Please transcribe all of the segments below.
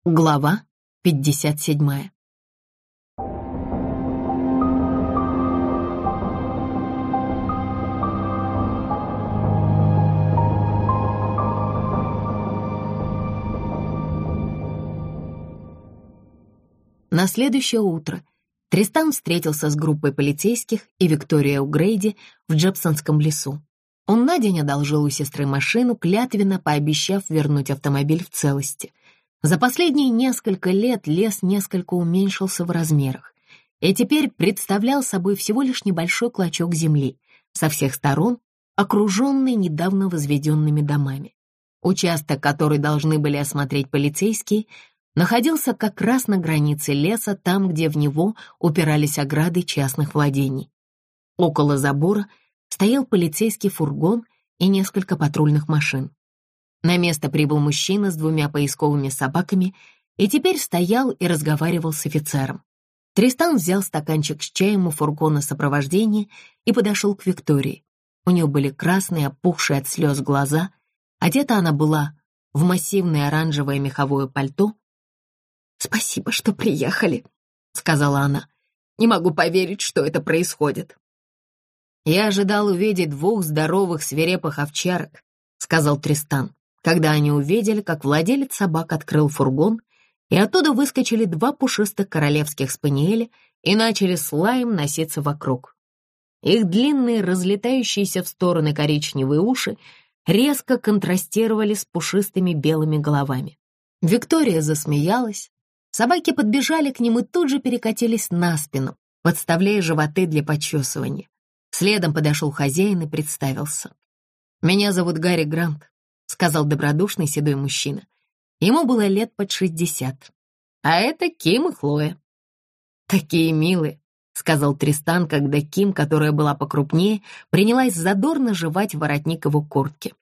Глава 57. На следующее утро Тристан встретился с группой полицейских и Викторией О'Грейди в Джепсонском лесу. Он на день одолжил у сестры машину, клятвенно пообещав вернуть автомобиль в целости. За последние несколько лет лес несколько уменьшился в размерах и теперь представлял собой всего лишь небольшой клочок земли, со всех сторон окруженный недавно возведенными домами. Участок, который должны были осмотреть полицейские, находился как раз на границе леса, там, где в него упирались ограды частных владений. Около забора стоял полицейский фургон и несколько патрульных машин. На место прибыл мужчина с 2 поисковыми собаками и теперь стоял и разговаривал с офицером. Тристан взял стаканчик с чаем у фургона сопровождения и подошел к Виктории. У нее были красные, опухшие от слез глаза. Одета она была в массивное оранжевое меховое пальто. «Спасибо, что приехали», — сказала она. «Не могу поверить, что это происходит». «Я ожидал увидеть 2 здоровых свирепых овчарок», — сказал Тристан, когда они увидели, как владелец собак открыл фургон, и оттуда выскочили 2 пушистых королевских спаниеля и начали с лаем носиться вокруг. Их длинные, разлетающиеся в стороны коричневые уши резко контрастировали с пушистыми белыми головами. Виктория засмеялась, собаки подбежали к ним и тут же перекатились на спину, подставляя животы для почесывания. Следом подошел хозяин и представился. «Меня зовут Гарри Грант», — сказал добродушный седой мужчина. Ему было лет под 60. «А это Ким и Хлоя». «Такие милые», — сказал Тристан, когда Ким, которая была покрупнее, принялась задорно жевать воротник его куртки.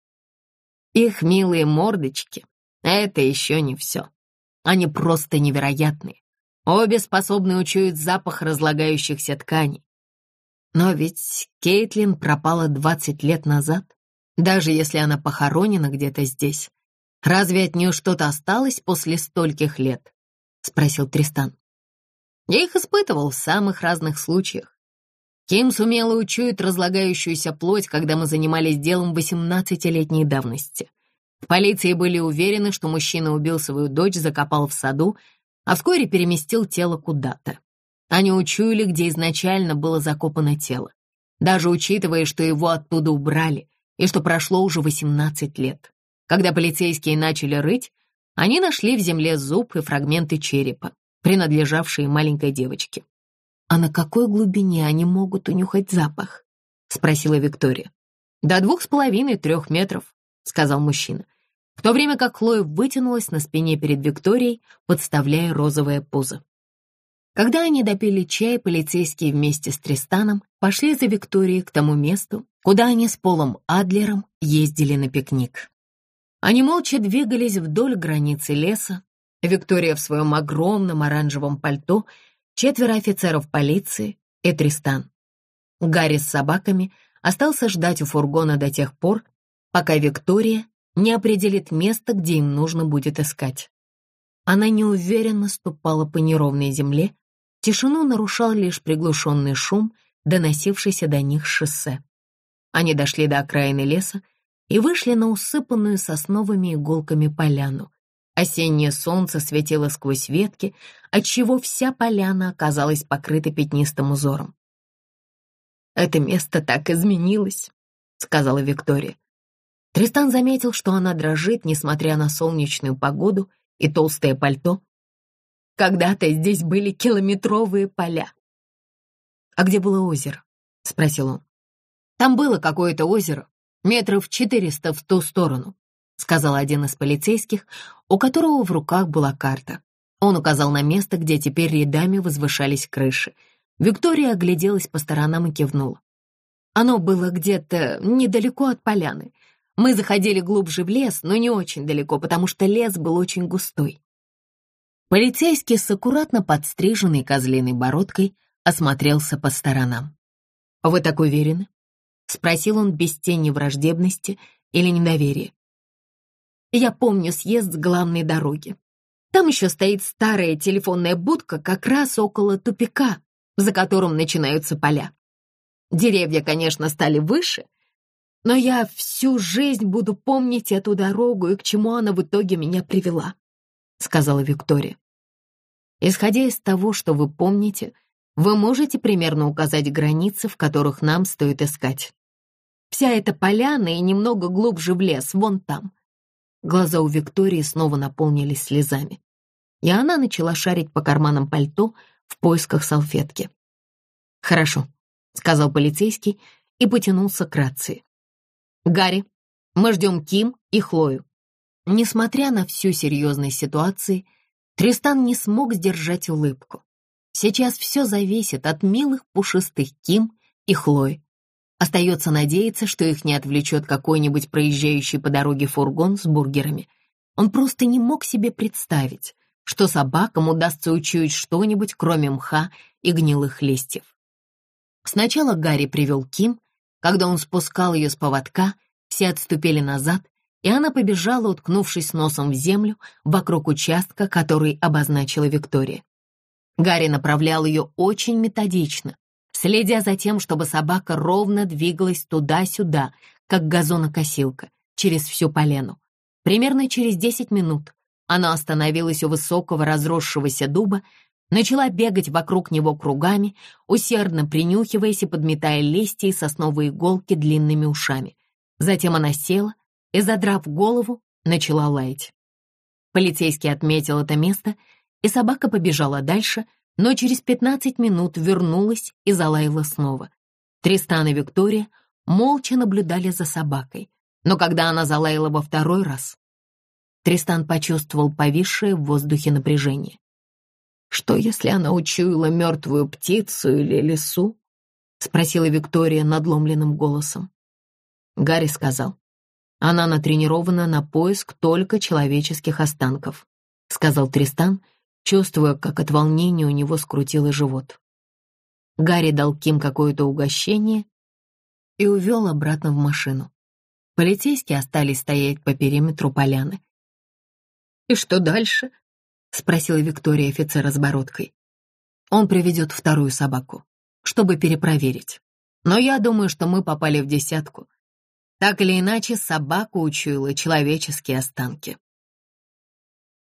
«Их милые мордочки — это еще не все. Они просто невероятные. Обе способны учуять запах разлагающихся тканей. Но ведь Кейтлин пропала 20 лет назад. Даже если она похоронена где-то здесь, разве от нее что-то осталось после стольких лет?» — спросил Тристан. «Я их испытывал в самых разных случаях. Ким сумела учуять разлагающуюся плоть, когда мы занимались делом 18-летней давности. В полиции были уверены, что мужчина убил свою дочь, закопал в саду, а вскоре переместил тело куда-то. Они учуяли, где изначально было закопано тело, даже учитывая, что его оттуда убрали, и что прошло уже 18 лет. Когда полицейские начали рыть, они нашли в земле зуб и фрагменты черепа, принадлежавшие маленькой девочке. «А на какой глубине они могут унюхать запах?» — спросила Виктория. «До 2,5–3 метров», — сказал мужчина, в то время как Хлоя вытянулась на спине перед Викторией, подставляя розовое пузо. Когда они допили чай, полицейские вместе с Тристаном пошли за Викторией к тому месту, куда они с Полом Адлером ездили на пикник. Они молча двигались вдоль границы леса, Виктория в своем огромном оранжевом пальто, 4 офицеров полиции и Тристан. Гарри с собаками остался ждать у фургона до тех пор, пока Виктория не определит место, где им нужно будет искать. Она неуверенно ступала по неровной земле, тишину нарушал лишь приглушенный шум, доносившийся до них с шоссе. Они дошли до окраины леса и вышли на усыпанную сосновыми иголками поляну. Осеннее солнце светило сквозь ветки, отчего вся поляна оказалась покрыта пятнистым узором. «Это место так изменилось», — сказала Виктория. Тристан заметил, что она дрожит, несмотря на солнечную погоду и толстое пальто. «Когда-то здесь были километровые поля». «А где было озеро?» — спросил он. «Там было какое-то озеро, 400 метров в ту сторону», — сказал один из полицейских, у которого в руках была карта. Он указал на место, где теперь рядами возвышались крыши. Виктория огляделась по сторонам и кивнула. «Оно было где-то недалеко от поляны. Мы заходили глубже в лес, но не очень далеко, потому что лес был очень густой». Полицейский с аккуратно подстриженной козлиной бородкой осмотрелся по сторонам. «Вы так уверены?» — спросил он без тени враждебности или недоверия. «Я помню съезд с главной дороги. Там еще стоит старая телефонная будка как раз около тупика, за которым начинаются поля. Деревья, конечно, стали выше, но я всю жизнь буду помнить эту дорогу и к чему она в итоге меня привела», — сказала Виктория. «Исходя из того, что вы помните, вы можете примерно указать границы, в которых нам стоит искать. Вся эта поляна и немного глубже в лес, вон там». Глаза у Виктории снова наполнились слезами, и она начала шарить по карманам пальто в поисках салфетки. «Хорошо», — сказал полицейский и потянулся к рации. «Гарри, мы ждем Ким и Хлою». Несмотря на всю серьезность ситуации, Тристан не смог сдержать улыбку. Сейчас все зависит от милых пушистых Ким и Хлои. Остается надеяться, что их не отвлечет какой-нибудь проезжающий по дороге фургон с бургерами. Он просто не мог себе представить, что собакам удастся учуять что-нибудь, кроме мха и гнилых листьев. Сначала Гарри привел Ким. Когда он спускал ее с поводка, все отступили назад, и она побежала, уткнувшись носом в землю, вокруг участка, который обозначила Виктория. Гарри направлял ее очень методично, следя за тем, чтобы собака ровно двигалась туда-сюда, как газонокосилка, через всю полену. Примерно через 10 минут она остановилась у высокого разросшегося дуба, начала бегать вокруг него кругами, усердно принюхиваясь и подметая листья и сосновые иголки длинными ушами. Затем она села и, задрав голову, начала лаять. Полицейский отметил это место, и собака побежала дальше, но через 15 минут вернулась и залаяла снова. Тристан и Виктория молча наблюдали за собакой, но когда она залаяла во второй раз, Тристан почувствовал повисшее в воздухе напряжение. «Что, если она учуяла мертвую птицу или лису?» — спросила Виктория надломленным голосом. Гарри сказал: «Она натренирована на поиск только человеческих останков», — сказал Тристан, чувствуя, как от волнения у него скрутило живот. Гарри дал Ким какое-то угощение и увел обратно в машину. Полицейские остались стоять по периметру поляны. «И что дальше?» — спросила Виктория офицера с бородкой. «Он приведет вторую собаку, чтобы перепроверить. Но я думаю, что мы попали в десятку. Так или иначе, собака учуяла человеческие останки».